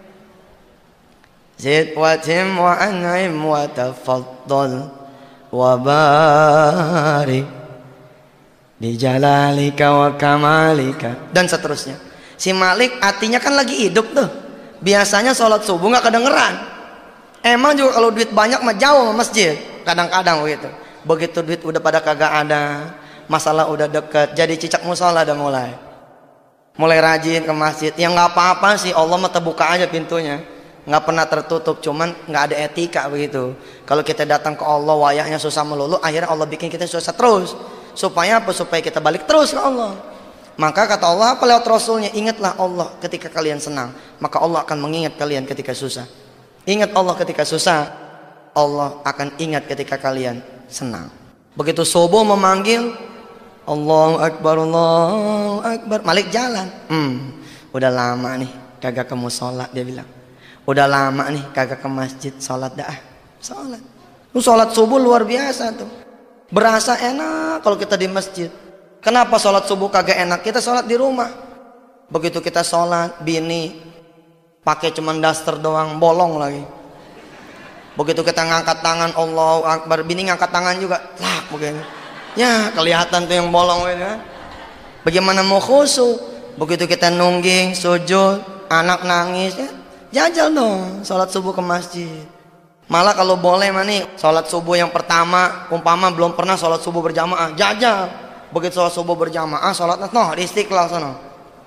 zid wa tim wa an'im wa tafaddal wa barik di jalalika wa kamalika, dan seterusnya. Si Malik hatinya kan lagi hidup tuh. Biasanya sholat subuh nggak kedengeran. Emang juga kalau duit banyak mah jauh sama masjid. Kadang-kadang begitu. Begitu duit udah pada kagak ada, masalah udah deket, jadi cicak musola udah mulai. Mulai rajin ke masjid. Yang nggak apa-apa sih, Allah mah terbuka aja pintunya. Nggak pernah tertutup, cuman nggak ada etika begitu. Kalau kita datang ke Allah wayahnya susah melulu, akhirnya Allah bikin kita susah terus. Supaya apa? Supaya kita balik terus ke Allah. Maka kata Allah apa lewat Rasulnya, ingatlah Allah ketika kalian senang, maka Allah akan mengingat kalian ketika susah. Ingat Allah ketika susah, Allah akan ingat ketika kalian senang. Begitu subuh memanggil, Allahu Akbar, Allahu Akbar, Malik jalan. Hmm, udah lama nih kagak ke musola, dia bilang. Udah lama nih kagak ke masjid, sholat dah. Sholat. Lu sholat subuh luar biasa tuh. Berasa enak kalau kita di masjid. Kenapa sholat subuh kagak enak? Kita sholat di rumah. Begitu kita sholat, bini pakai cuman daster doang, bolong lagi. Begitu kita ngangkat tangan, Allahu Akbar, bini ngangkat tangan juga, lak begini. Ya kelihatan tuh yang bolong gitu kan. Bagaimana mau khusyuk? Begitu kita nungging, sujud, anak nangis, ya jajal dong sholat subuh ke masjid. Malah kalau boleh mah nih sholat subuh yang pertama, umpama belum pernah sholat subuh berjamaah, jajal. Begitu sholat subuh berjamaah, sholat noh di Istiqlal sana.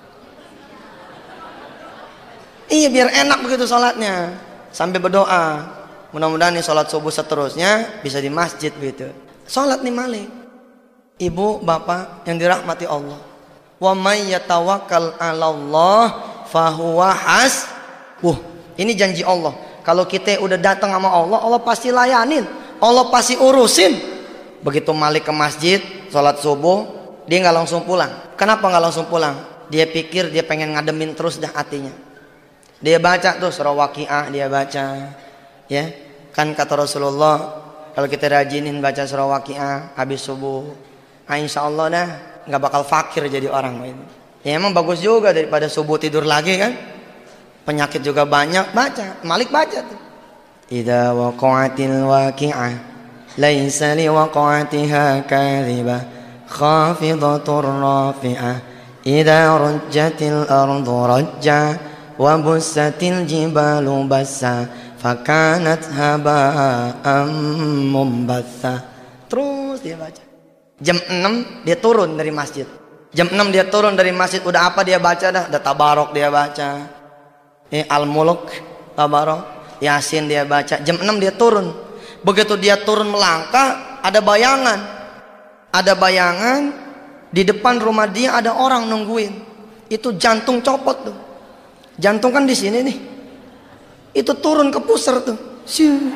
Iya biar enak begitu sholatnya, sambil berdoa. Mudah-mudahan nih sholat subuh seterusnya bisa di masjid gitu. Sholat nih Malik. Ibu, bapak yang dirahmati Allah. Wa may yatawakkal 'alallah fahuwa has. Wah, ini janji Allah. Kalau kita udah datang sama Allah, Allah pasti layanin, Allah pasti urusin. Begitu Malik ke masjid, sholat subuh, dia nggak langsung pulang. Kenapa nggak langsung pulang? Dia pikir dia pengen ngademin terus dah hatinya. Dia baca tuh surah Waqiah, dia baca, ya kan kata Rasulullah, kalau kita rajinin baca surah Waqiah habis subuh, nah, insya Allah dah nggak bakal fakir jadi orang ini. Ya emang bagus juga daripada subuh tidur lagi kan. Penyakit juga banyak, baca. Malik baca tuh. Idza waqa'atil waqi'ah laisa li waqa'atiha kadhibah khafidatur rafi'ah idza rajjatil ardu rajja wa bussatil jibalu bassa fakanat haba'am mumbatha. Terus dia baca. Jam enam dia turun dari masjid. Jam enam dia turun dari masjid, udah apa dia baca dah? Udah Tabarok dia baca. Eh Al-Mulk, Tabarok, Yasin dia baca. Jam enam dia turun. Begitu dia turun melangkah, ada bayangan. Ada bayangan di depan rumah dia ada orang nungguin. Itu jantung copot tuh. Jantung kan di sini nih. Itu turun ke pusar tuh. Siu.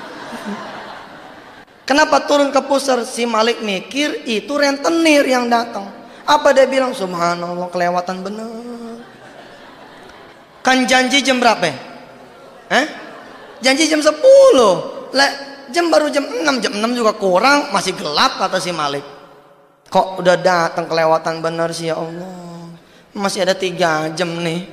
Kenapa turun ke pusar? Si Malik mikir itu rentenir yang datang. Apa dia bilang? Subhanallah, kelewatan bener. Kan janji jam berapa? Eh? Janji jam sepuluh. Le, jam baru jam enam. Jam enam juga kurang, masih gelap kata si Malik. Kok udah datang kelewatan bener sih ya Allah. Masih ada tiga jam nih.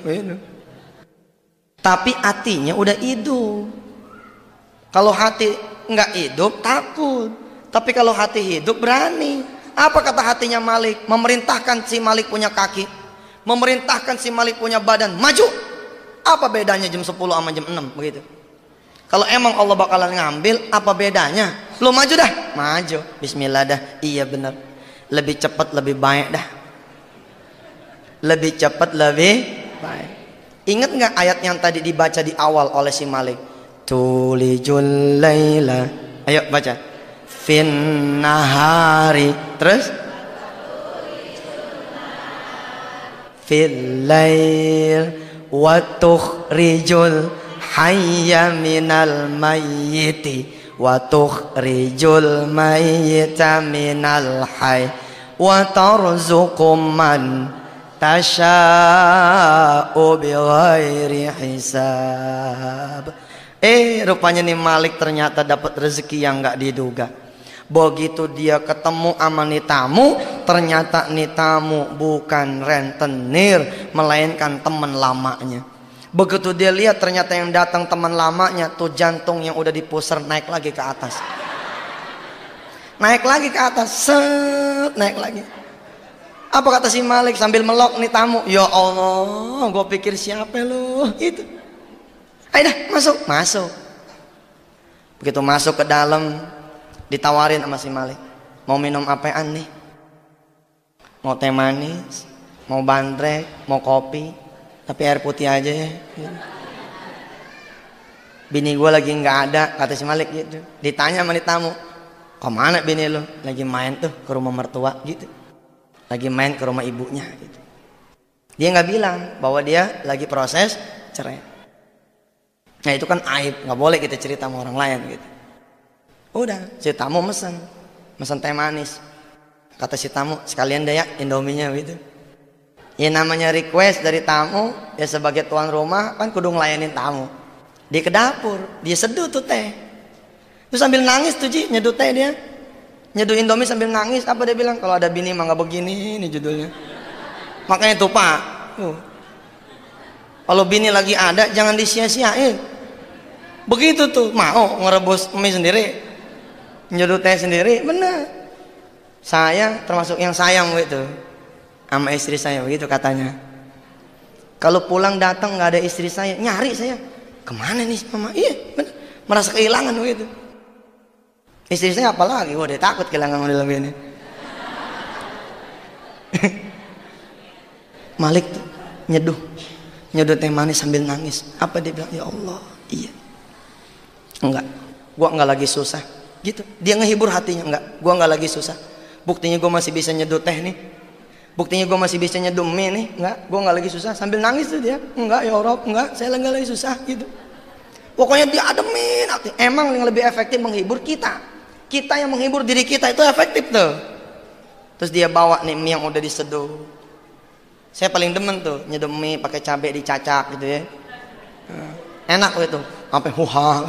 Tapi hatinya udah hidup. Kalau hati nggak hidup takut. Tapi kalau hati hidup berani. Apa kata hatinya Malik? Memerintahkan si Malik punya kaki, memerintahkan si Malik punya badan, maju. Apa bedanya jam sepuluh sama jam enam begitu? Kalau emang Allah bakalan ngambil, apa bedanya? Lu maju dah, maju. Bismillah dah. Iya bener. Lebih cepat lebih baik dah. Lebih cepat lebih baik. Ingat nggak ayat yang tadi dibaca di awal oleh si Malik? Tulijul laila. Ayo baca. Fin nahari. Terus fil lail wa tukhrijul hayya minal mayyiti wa tukhrijul mayyita minal hayy wa tarzuqum man tasha'u bighairi hisab. Eh rupanya nih Malik ternyata dapat rezeki yang nggak diduga. Begitu dia ketemu sama nih tamu, ternyata nih tamu bukan rentenir, melainkan teman lamanya. Begitu dia lihat ternyata yang datang teman lamanya, tuh jantung yang udah dipusar naik lagi ke atas. Naik lagi ke atas, set, naik lagi. Apa kata si Malik sambil melok nih tamu? Ya Allah, gue pikir siapa lo? Itu. Ayo dah, masuk, masuk. Begitu masuk ke dalam, ditawarin sama si Malik, mau minum apaan nih? Mau teh manis, mau bandrek, mau kopi, tapi air putih aja ya. Bini gue lagi nggak ada, kata si Malik gitu. Ditanya sama nih tamu, kemana bini lo? Lagi main tuh ke rumah mertua gitu. Lagi main ke rumah ibunya gitu. Dia nggak bilang bahwa dia lagi proses cerai. Nah itu kan aib, nggak boleh kita cerita sama orang lain gitu. Udah, si tamu mesen, mesen teh manis. Kata si tamu, sekalian deh ya Indominya gitu. Ya namanya request dari tamu, ya sebagai tuan rumah kan kudu ngelayanin tamu. Dia ke dapur, dia seduh tuh teh. Terus sambil nangis tuh Ji, nyeduh teh dia. Nyeduh Indomie sambil nangis. Apa dia bilang? Kalau ada bini mah nggak begini, ini judulnya. Makanya tuh Pak, uh. kalau bini lagi ada jangan disia-siain. Begitu tuh, mau ngerebus mie sendiri, nyeduh teh sendiri, bener. Saya termasuk yang sayang gitu sama istri saya, begitu katanya. Kalau pulang datang nggak ada istri saya, nyari saya, kemana nih mama? Iya, bener. Merasa kehilangan begitu. Istri saya apalagi, wah dia takut kehilangan model begini. Malik tuh nyeduh, nyeduh teh manis sambil nangis. Apa dia bilang? Ya Allah, iya. Enggak, gua enggak lagi susah gitu. Dia ngehibur hatinya. Enggak, gua enggak lagi susah. Buktinya gua masih bisa nyeduh teh nih. Buktinya gua masih bisa nyeduh mie nih. Enggak, gua enggak lagi susah. Sambil nangis tuh dia. Enggak ya Rob, enggak, saya enggak lagi susah gitu. Pokoknya dia ademin hati. Emang yang lebih efektif menghibur kita. Kita yang menghibur diri kita itu efektif tuh. Terus dia bawa nih mie yang udah diseduh. Saya paling demen tuh nyeduh mie pakai cabai dicacak gitu ya. Enak gitu. Sampai huha.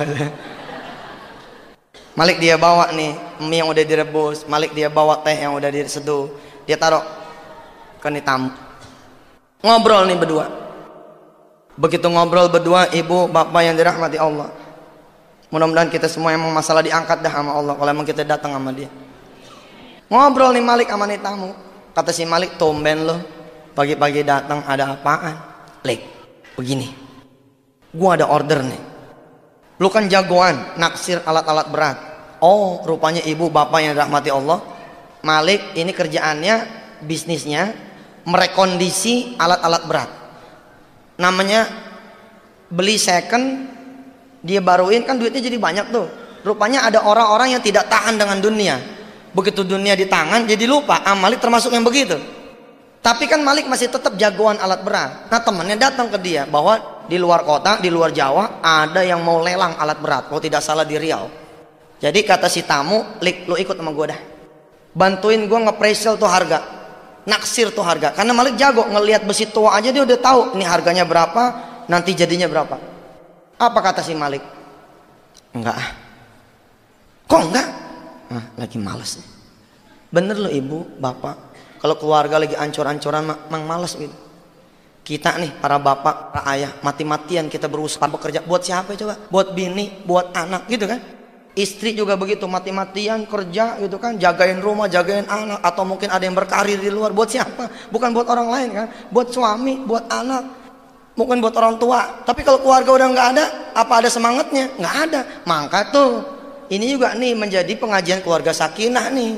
Malik dia bawa nih mie yang udah direbus, Malik dia bawa teh yang udah diseduh, dia taruh ke nih tamu. Ngobrol nih berdua. Begitu ngobrol berdua, ibu bapak yang dirahmati Allah. Mudah-mudahan kita semua emang masalah diangkat dah sama Allah kalau emang kita datang sama dia. Ngobrol nih Malik sama nih tamu. Kata si Malik, tumben lo pagi-pagi datang, ada apaan? Lik, begini, gua ada order nih. Lu kan jagoan naksir alat-alat berat. Oh, rupanya ibu bapak yang dirahmati Allah, Malik ini kerjaannya, bisnisnya merekondisi alat-alat berat. Namanya beli second, dia baruin, kan duitnya jadi banyak tuh. Rupanya ada orang-orang yang tidak tahan dengan dunia. Begitu dunia di tangan jadi lupa. Ah, Malik termasuk yang begitu. Tapi kan Malik masih tetap jagoan alat berat. Nah, temannya datang ke dia bahwa di luar kota, di luar Jawa ada yang mau lelang alat berat. Kalau tidak salah di Riau. Jadi kata si tamu, "Lik, lu ikut sama gue dah. Bantuin gue nge-appraisal tuh harga. Naksir tuh harga." Karena Malik jago ngelihat besi tua aja dia udah tahu ini harganya berapa, nanti jadinya berapa. Apa kata si Malik? Enggak ah. Kok enggak? Nah, lagi males nih. Bener loh ibu, bapak. Kalau keluarga lagi ancur-ancuran, mang males gitu. Kita nih para bapak, para ayah, mati-matian kita berusaha bekerja. Buat siapa coba? Buat bini, buat anak gitu kan. Istri juga begitu, mati-matian kerja gitu kan, jagain rumah, jagain anak, atau mungkin ada yang berkarir di luar. Buat siapa? Bukan buat orang lain kan. Buat suami, buat anak, mungkin buat orang tua. Tapi kalau keluarga udah nggak ada, apa ada semangatnya? Nggak ada. Maka tuh ini juga nih menjadi pengajian keluarga sakinah nih.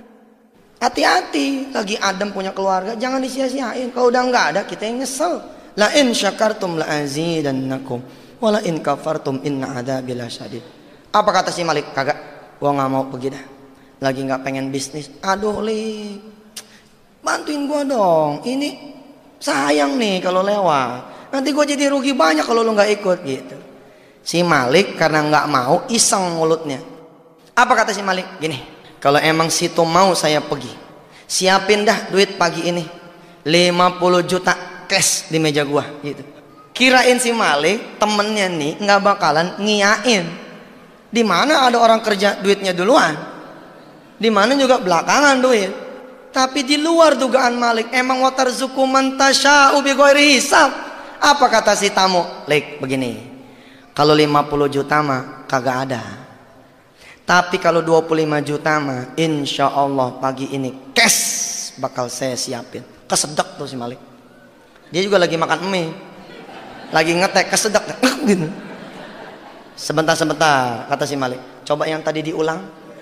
Hati-hati, lagi adem punya keluarga, jangan disia-siain. Kalau udah nggak ada, kita yang nyesel. La in syakartum la azidannakum wa la in kafartum inna adzabi lasyadid. Apa kata si Malik? Kagak, gua nggak mau pergi dah. Lagi nggak pengen bisnis. Aduh Lik, bantuin gua dong. Ini sayang nih kalau lewat. Nanti gua jadi rugi banyak kalau lu nggak ikut gitu. Si Malik karena nggak mau, iseng mulutnya. Apa kata si Malik? Gini, kalau emang situ mau saya pergi, siapin dah duit pagi ini lima puluh juta cash di meja gua gitu. Kirain si Malik temennya nih nggak bakalan ngiyain. Di mana ada orang kerja duitnya duluan, di mana juga belakangan duit. Tapi di luar dugaan Malik, emang watarzuqu man tasya'u bighairi hisab. Apa kata si tamu? Lik, begini, kalau lima puluh juta mah kagak ada. Tapi kalau dua puluh lima juta mah insya Allah pagi ini cash bakal saya siapin. Kesedak tuh si Malik. Dia juga lagi makan mie, lagi ngetek, kesedak gitu. Sebentar-sebentar kata si Malik, coba yang tadi diulang.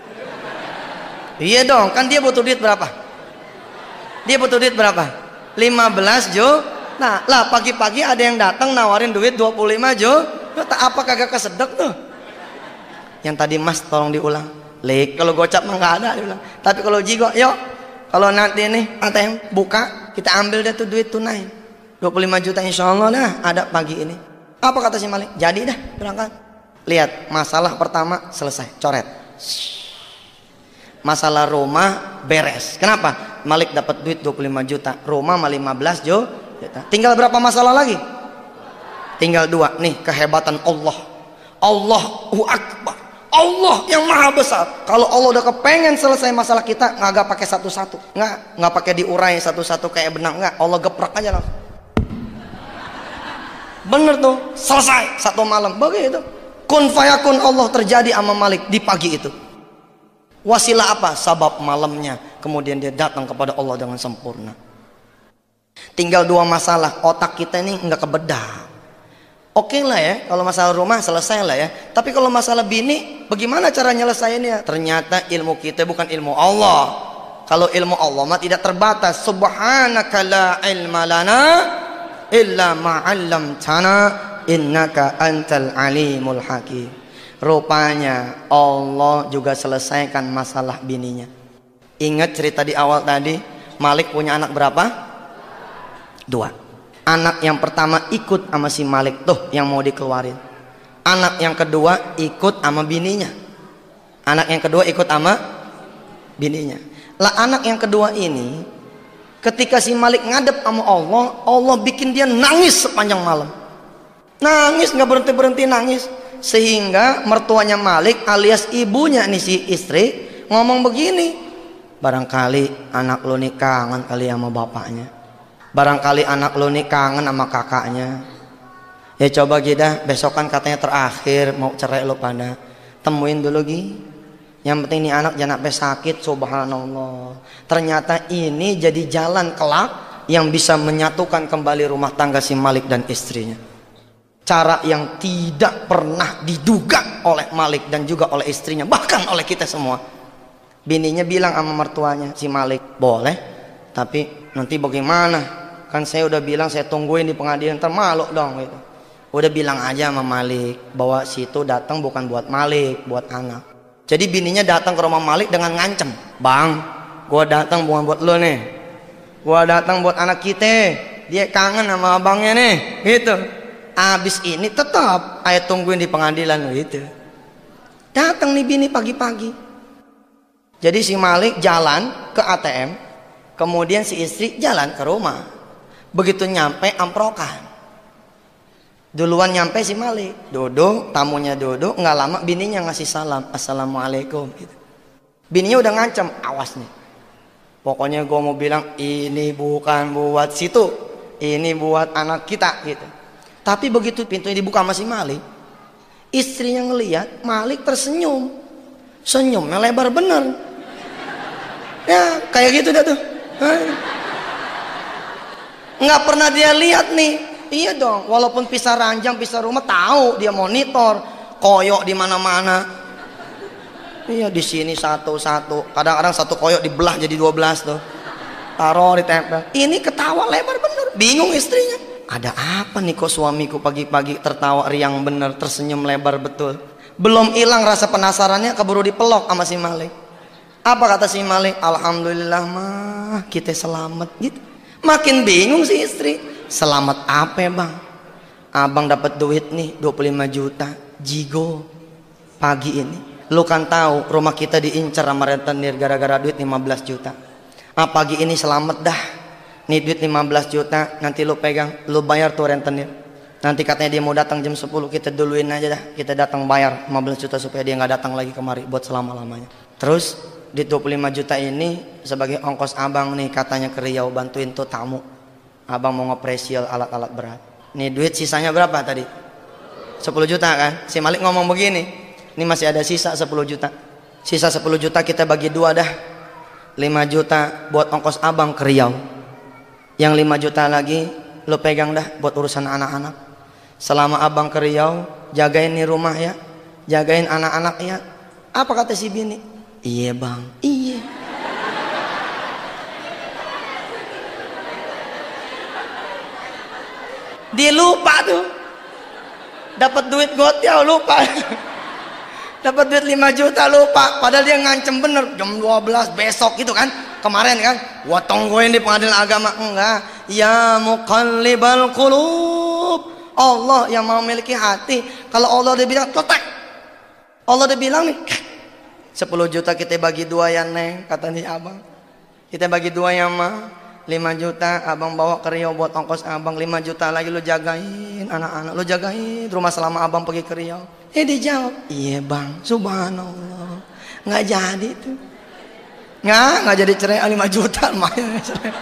Iya dong, kan dia butuh duit berapa? Dia butuh duit berapa? lima belas juta. Nah lah pagi-pagi ada yang datang nawarin duit dua puluh lima juta. Apa kagak kesedek tuh? Yang tadi mas tolong diulang. Lik, kalau gocap mah nggak ada diulang. Tapi kalau jigo, yuk, kalau nanti nih A T M buka, kita ambil deh tuh duit tunai dua puluh lima juta insya Allah dah ada pagi ini. Apa kata si Malik? Jadi dah berangkat. Lihat, masalah pertama selesai, coret. Masalah rumah beres. Kenapa? Malik dapat duit dua puluh lima juta, rumah mah lima belas juta. Tinggal berapa masalah lagi? Tinggal dua. Nih kehebatan Allah. Allahu Akbar. Allah yang maha besar. Kalau Allah udah kepengen selesai masalah kita, nggak pakai satu-satu, nggak nggak pakai diurai satu-satu kayak benang, nggak. Allah geprak aja langsung. Bener tuh, selesai satu malam. Begitu. Kun fayakun Allah terjadi sama Malik di pagi itu. Wasilah apa? Sabab malamnya. Kemudian dia datang kepada Allah dengan sempurna. Tinggal dua masalah. Otak kita ini nggak kebedah. Oke lah ya, kalau masalah rumah selesai lah ya. Tapi kalau masalah bini, bagaimana cara nyelesainnya? Ternyata ilmu kita bukan ilmu Allah. Kalau ilmu Allah mah tidak terbatas. Subhanaka la ilma lana illa ma'allamtana innaka antal alimul hakim. Rupanya Allah juga selesaikan masalah bininya. Ingat cerita di awal tadi, Malik punya anak berapa? Dua. Anak yang pertama ikut sama si Malik tuh yang mau dikeluarin. Anak yang kedua ikut sama bininya. Anak yang kedua ikut sama bininya. Lah anak yang kedua ini, ketika si Malik ngadep sama Allah, Allah bikin dia nangis sepanjang malam. Nangis nggak berhenti berhenti nangis, sehingga mertuanya Malik alias ibunya nih si istri ngomong begini, barangkali anak lo nih kangen kali sama bapaknya. Barangkali anak lo nih kangen sama kakaknya. Ya coba kita besok kan katanya terakhir mau cerai lo pada. Temuin dulu Gi. Yang penting nih anak jangan sampai sakit. Subhanallah. Ternyata ini jadi jalan kelak yang bisa menyatukan kembali rumah tangga si Malik dan istrinya. cara yang tidak pernah diduga oleh Malik dan juga oleh istrinya, bahkan oleh kita semua. Bininya bilang sama mertuanya si Malik, boleh, tapi nanti bagaimana? Kan saya udah bilang saya tungguin di pengadilan, ntar malu dong gitu. Udah bilang aja sama Malik bahwa situ datang bukan buat Malik, buat anak. Jadi bininya datang ke rumah Malik dengan ngancem, bang, gua datang bukan buat lo nih, gua datang buat anak kita, dia kangen sama abangnya nih, gitu. Abis ini tetap ayah tungguin di pengadilan gitu. Datang nih bini pagi-pagi. Jadi si Malik jalan ke A T M, kemudian si istri jalan ke rumah. Begitu nyampe amprokan, duluan nyampe si Malik, duduk, tamunya duduk, nggak lama bininya ngasih salam, assalamualaikum gitu. Bininya udah ngancam, awas nih, pokoknya gue mau bilang ini bukan buat situ, ini buat anak kita gitu. Tapi begitu pintunya dibuka sama si Malik, istrinya ngelihat Malik tersenyum, senyumnya lebar bener. Ya kayak gitu dah tuh, nggak pernah dia lihat nih. Iya dong, walaupun pisah ranjang, pisah rumah, tahu dia monitor, koyok di mana-mana. Iya di sini satu-satu, kadang-kadang satu koyok dibelah jadi dua belas tuh, taruh di tempel. Ini ketawa lebar bener, bingung istrinya. Ada apa nih kok suamiku pagi-pagi tertawa riang bener, tersenyum lebar betul. Belum hilang rasa penasarannya, keburu dipelok sama si Malik. Apa kata si Malik? Alhamdulillah mah kita selamat gitu. Makin bingung si istri. Selamat apa ya bang? Abang dapat duit nih dua puluh lima juta jigo pagi ini. Lu kan tahu rumah kita diincar sama rentenir gara-gara duit lima belas juta. Ah pagi ini selamat dah. Nih duit lima belas juta nanti lu pegang, lu bayar tuh rentenir. Nanti katanya dia mau datang jam sepuluh, kita duluin aja dah. Kita datang bayar lima belas juta supaya dia nggak datang lagi kemari buat selama-lamanya. Terus di dua puluh lima juta ini sebagai ongkos abang nih katanya ke Riau bantuin tuh tamu. Abang mau ngepresial alat-alat berat. Nih duit sisanya berapa tadi? sepuluh juta kan? Si Malik ngomong begini, ini masih ada sisa sepuluh juta. Sisa sepuluh juta kita bagi dua dah. lima juta buat ongkos abang ke Riau. Yang lima juta lagi lo pegang dah buat urusan anak-anak. Selama abang ke Riau, jagain nih rumah ya, jagain anak-anak ya. Apa kata si bini? Iya bang, iya. Dia lupa tuh, dapat duit gotiau lupa. Dapat duit lima juta lupa, padahal dia ngancem bener jam dua belas besok gitu kan. Kemarin kan, gua tungguin di pengadilan agama. Enggak, ya muqallibal qulub, Allah yang mau memiliki hati. Kalau Allah udah bilang totek, Allah udah bilang nih sepuluh juta kita bagi dua ya neng, kata nih abang. Kita bagi dua ya mah, lima juta abang bawa ke Riau buat ongkos abang, lima juta lagi lu jagain anak-anak, lu jagain rumah selama abang pergi ke Riau. Eh dijawab, iya bang, subhanallah, nggak jadi tuh, nggak nggak jadi cerai lima juta main cerai.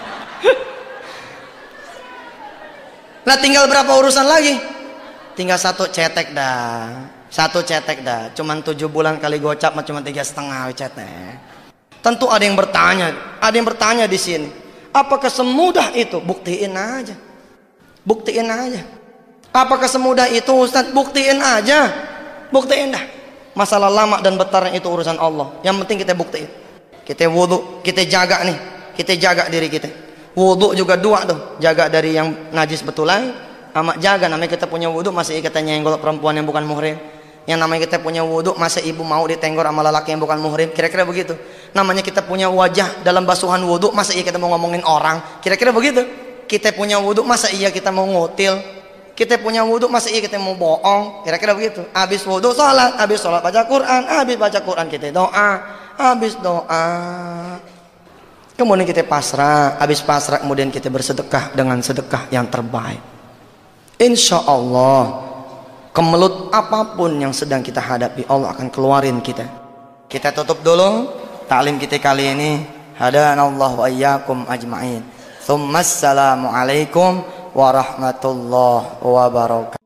Lah tinggal berapa urusan lagi? Tinggal satu cetek dah. Satu cetek dah, cuman tujuh bulan kali gocap mah cuma tiga setengah cetek. Tentu ada yang bertanya, ada yang bertanya di sini, apakah semudah itu? Buktiin aja, buktiin aja. Apakah semudah itu Ustaz? Buktiin aja, buktiin dah. Masalah lama dan bertarung itu urusan Allah. Yang penting kita buktiin. Kita wudhu, kita jaga nih, kita jaga diri kita. Wudhu juga dua tuh, jaga dari yang najis betulan, sama jaga namanya kita punya wudhu masih kita nyenggol perempuan yang bukan muhrim. Yang namanya kita punya wudhu masa ibu mau ditenggor sama lelaki yang bukan muhrim, kira-kira begitu. Namanya kita punya wajah dalam basuhan wudhu, masa iya kita mau ngomongin orang, kira-kira begitu. Kita punya wudhu, masa iya kita mau ngutil. Kita punya wudhu, masa iya kita mau bohong, kira-kira begitu. Habis wudhu sholat, habis sholat baca Quran, habis baca Quran kita doa, habis doa kemudian kita pasrah, habis pasrah kemudian kita bersedekah dengan sedekah yang terbaik. Insya Allah kemelut apapun yang sedang kita hadapi, Allah akan keluarin kita. Kita tutup dulu taklim kita kali ini. Hadanallahu wa iyyakum ajma'in. Tsummassalamu alaikum warahmatullahi wabarakatuh.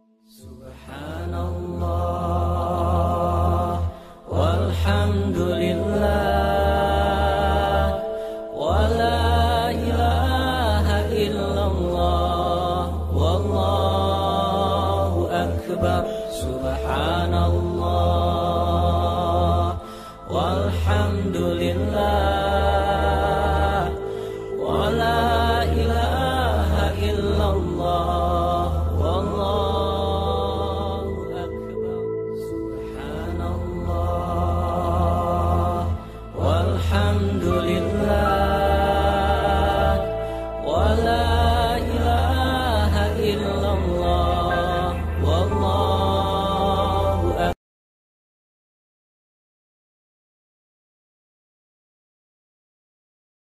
Subhanallah walhamdulillah wa la ilaha illallah wallahu subhanallah walhamdulillah